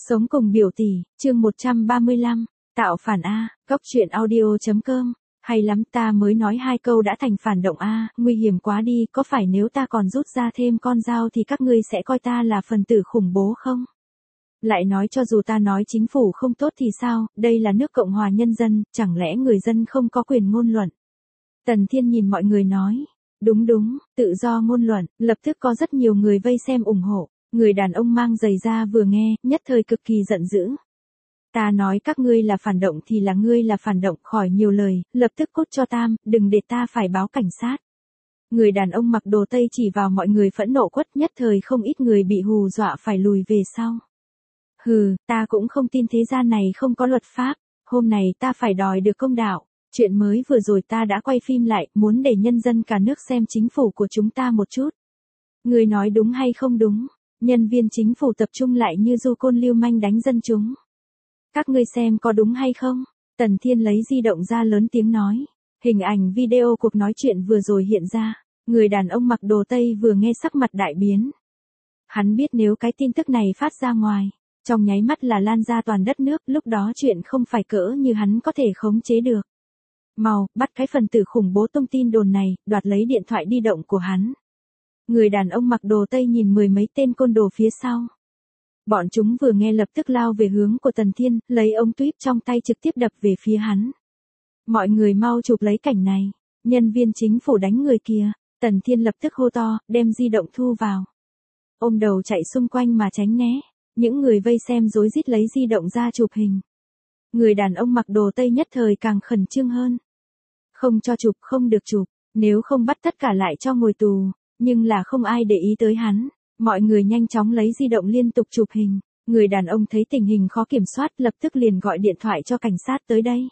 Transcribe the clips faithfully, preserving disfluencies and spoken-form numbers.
Sống cùng biểu tỷ, chương một trăm ba mươi lăm, tạo phản A, góc truyện audio.com, hay lắm ta mới nói hai câu đã thành phản động A, nguy hiểm quá đi, có phải nếu ta còn rút ra thêm con dao thì các ngươi sẽ coi ta là phần tử khủng bố không? Lại nói cho dù ta nói chính phủ không tốt thì sao, đây là nước Cộng hòa Nhân dân, chẳng lẽ người dân không có quyền ngôn luận? Tần Thiên nhìn mọi người nói, đúng đúng, tự do ngôn luận, lập tức có rất nhiều người vây xem ủng hộ. Người đàn ông mang giày da vừa nghe, nhất thời cực kỳ giận dữ. Ta nói các ngươi là phản động thì là ngươi là phản động, khỏi nhiều lời, lập tức cút cho tam, đừng để ta phải báo cảnh sát. Người đàn ông mặc đồ Tây chỉ vào mọi người phẫn nộ quất, nhất thời không ít người bị hù dọa phải lùi về sau. Hừ, ta cũng không tin thế gian này không có luật pháp, hôm này ta phải đòi được công đạo. Chuyện mới vừa rồi ta đã quay phim lại, muốn để nhân dân cả nước xem chính phủ của chúng ta một chút. Ngươi nói đúng hay không đúng? Nhân viên chính phủ tập trung lại như du côn lưu manh đánh dân chúng. Các ngươi xem có đúng hay không? Tần Thiên lấy di động ra lớn tiếng nói. Hình ảnh video cuộc nói chuyện vừa rồi hiện ra. Người đàn ông mặc đồ Tây vừa nghe sắc mặt đại biến. Hắn biết nếu cái tin tức này phát ra ngoài, trong nháy mắt là lan ra toàn đất nước, lúc đó chuyện không phải cỡ như hắn có thể khống chế được. Mau, bắt cái phần tử khủng bố tung tin đồn này, đoạt lấy điện thoại di động của hắn. Người đàn ông mặc đồ Tây nhìn mười mấy tên côn đồ phía sau. Bọn chúng vừa nghe lập tức lao về hướng của Tần Thiên, lấy ống tuyếp trong tay trực tiếp đập về phía hắn. Mọi người mau chụp lấy cảnh này. Nhân viên chính phủ đánh người kia. Tần Thiên lập tức hô to, đem di động thu vào. Ôm đầu chạy xung quanh mà tránh né. Những người vây xem rối rít lấy di động ra chụp hình. Người đàn ông mặc đồ Tây nhất thời càng khẩn trương hơn. Không cho chụp, không được chụp. Nếu không bắt tất cả lại cho ngồi tù. Nhưng là không ai để ý tới hắn. Mọi người nhanh chóng lấy di động liên tục chụp hình. Người đàn ông thấy tình hình khó kiểm soát lập tức liền gọi điện thoại cho cảnh sát tới đây.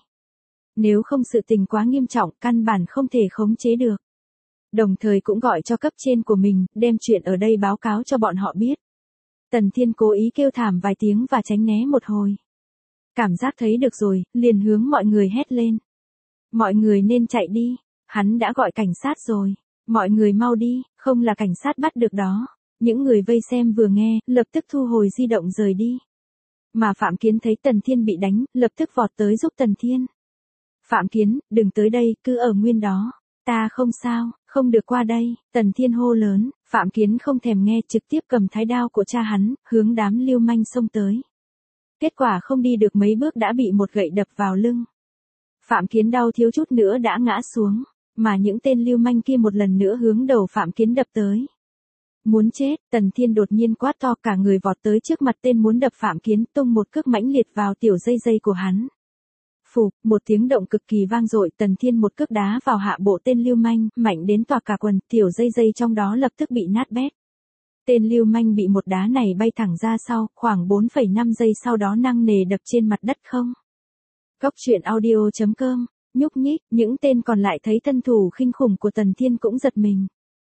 Nếu không sự tình quá nghiêm trọng, căn bản không thể khống chế được. Đồng thời cũng gọi cho cấp trên của mình, đem chuyện ở đây báo cáo cho bọn họ biết. Tần Thiên cố ý kêu thảm vài tiếng và tránh né một hồi. Cảm giác thấy được rồi, liền hướng mọi người hét lên. Mọi người nên chạy đi, hắn đã gọi cảnh sát rồi. Mọi người mau đi, không là cảnh sát bắt được đó. Những người vây xem vừa nghe, lập tức thu hồi di động rời đi. Mà Phạm Kiến thấy Tần Thiên bị đánh, lập tức vọt tới giúp Tần Thiên. Phạm Kiến, đừng tới đây, cứ ở nguyên đó. Ta không sao, không được qua đây. Tần Thiên hô lớn, Phạm Kiến không thèm nghe, trực tiếp cầm thái đao của cha hắn, hướng đám lưu manh xông tới. Kết quả không đi được mấy bước đã bị một gậy đập vào lưng. Phạm Kiến đau thiếu chút nữa đã ngã xuống. Mà những tên lưu manh kia một lần nữa hướng đầu Phạm Kiến đập tới. Muốn chết, Tần Thiên đột nhiên quát to cả người vọt tới trước mặt tên muốn đập Phạm Kiến, tung một cước mãnh liệt vào tiểu dây dây của hắn. Phụp, một tiếng động cực kỳ vang dội, Tần Thiên một cước đá vào hạ bộ tên lưu manh, mạnh đến toạc cả quần, tiểu dây dây trong đó lập tức bị nát bét. Tên lưu manh bị một đá này bay thẳng ra sau, khoảng bốn phẩy năm giây sau đó nặng nề đập trên mặt đất không. Góc truyện audio.com. Nhúc nhích, những tên còn lại thấy thân thủ khinh khủng của Tần Thiên cũng giật mình.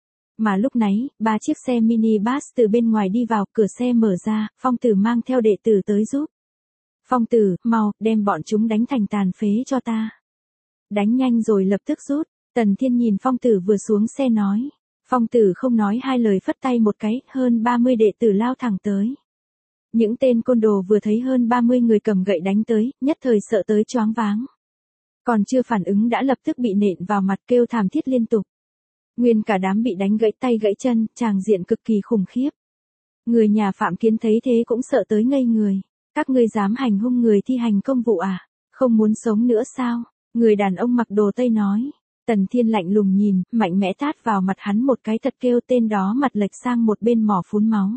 Mà lúc nãy, ba chiếc xe mini bus từ bên ngoài đi vào, cửa xe mở ra, Phong Tử mang theo đệ tử tới giúp. Phong Tử, mau, đem bọn chúng đánh thành tàn phế cho ta. Đánh nhanh rồi lập tức rút. Tần Thiên nhìn Phong Tử vừa xuống xe nói. Phong Tử không nói hai lời phất tay một cái, hơn ba mươi đệ tử lao thẳng tới. Những tên côn đồ vừa thấy hơn ba mươi người cầm gậy đánh tới, nhất thời sợ tới choáng váng. Còn chưa phản ứng đã lập tức bị nện vào mặt kêu thảm thiết liên tục. Nguyên cả đám bị đánh gãy tay gãy chân, tràng diện cực kỳ khủng khiếp. Người nhà Phạm Kiến thấy thế cũng sợ tới ngây người. Các ngươi dám hành hung người thi hành công vụ à? Không muốn sống nữa sao? Người đàn ông mặc đồ Tây nói. Tần Thiên lạnh lùng nhìn, mạnh mẽ tát vào mặt hắn một cái thật kêu tên đó mặt lệch sang một bên mỏ phún máu.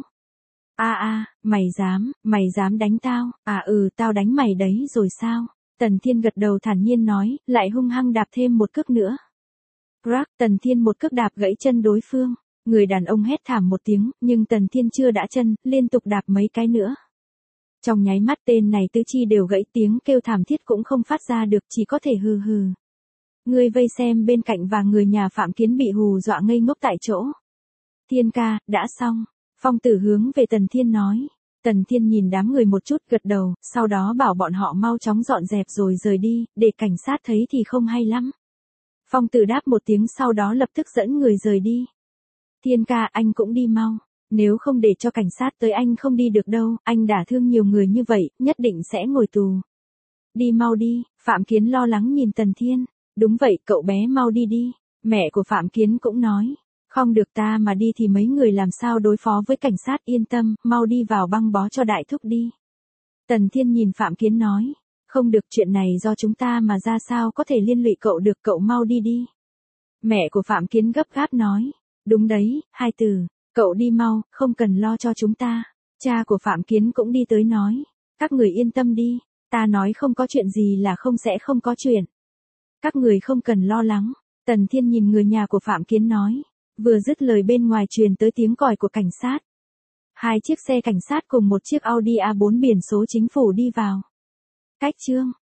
A a, mày dám, mày dám đánh tao, à ừ tao đánh mày đấy rồi sao? Tần Thiên gật đầu thản nhiên nói, lại hung hăng đạp thêm một cước nữa. Crack, Tần Thiên một cước đạp gãy chân đối phương. Người đàn ông hét thảm một tiếng, nhưng Tần Thiên chưa đã chân, liên tục đạp mấy cái nữa. Trong nháy mắt tên này tứ chi đều gãy, tiếng kêu thảm thiết cũng không phát ra được, chỉ có thể hừ hừ. Người vây xem bên cạnh và người nhà Phạm Kiến bị hù dọa ngây ngốc tại chỗ. Thiên ca, đã xong. Phong Tử hướng về Tần Thiên nói. Tần Thiên nhìn đám người một chút gật đầu, sau đó bảo bọn họ mau chóng dọn dẹp rồi rời đi, để cảnh sát thấy thì không hay lắm. Phong Tử đáp một tiếng sau đó lập tức dẫn người rời đi. Thiên ca anh cũng đi mau. Nếu không để cho cảnh sát tới anh không đi được đâu, anh đả thương nhiều người như vậy, nhất định sẽ ngồi tù. Đi mau đi, Phạm Kiến lo lắng nhìn Tần Thiên. Đúng vậy, cậu bé mau đi đi. Mẹ của Phạm Kiến cũng nói. Không được, ta mà đi thì mấy người làm sao đối phó với cảnh sát, yên tâm, mau đi vào băng bó cho đại thúc đi. Tần Thiên nhìn Phạm Kiến nói. Không được, chuyện này do chúng ta mà ra sao có thể liên lụy cậu được, cậu mau đi đi. Mẹ của Phạm Kiến gấp gáp nói. Đúng đấy, hai từ, cậu đi mau, không cần lo cho chúng ta. Cha của Phạm Kiến cũng đi tới nói. Các người yên tâm đi, ta nói không có chuyện gì là không sẽ không có chuyện. Các người không cần lo lắng. Tần Thiên nhìn người nhà của Phạm Kiến nói. Vừa dứt lời bên ngoài truyền tới tiếng còi của cảnh sát. Hai chiếc xe cảnh sát cùng một chiếc Audi a bốn biển số chính phủ đi vào. Cách chương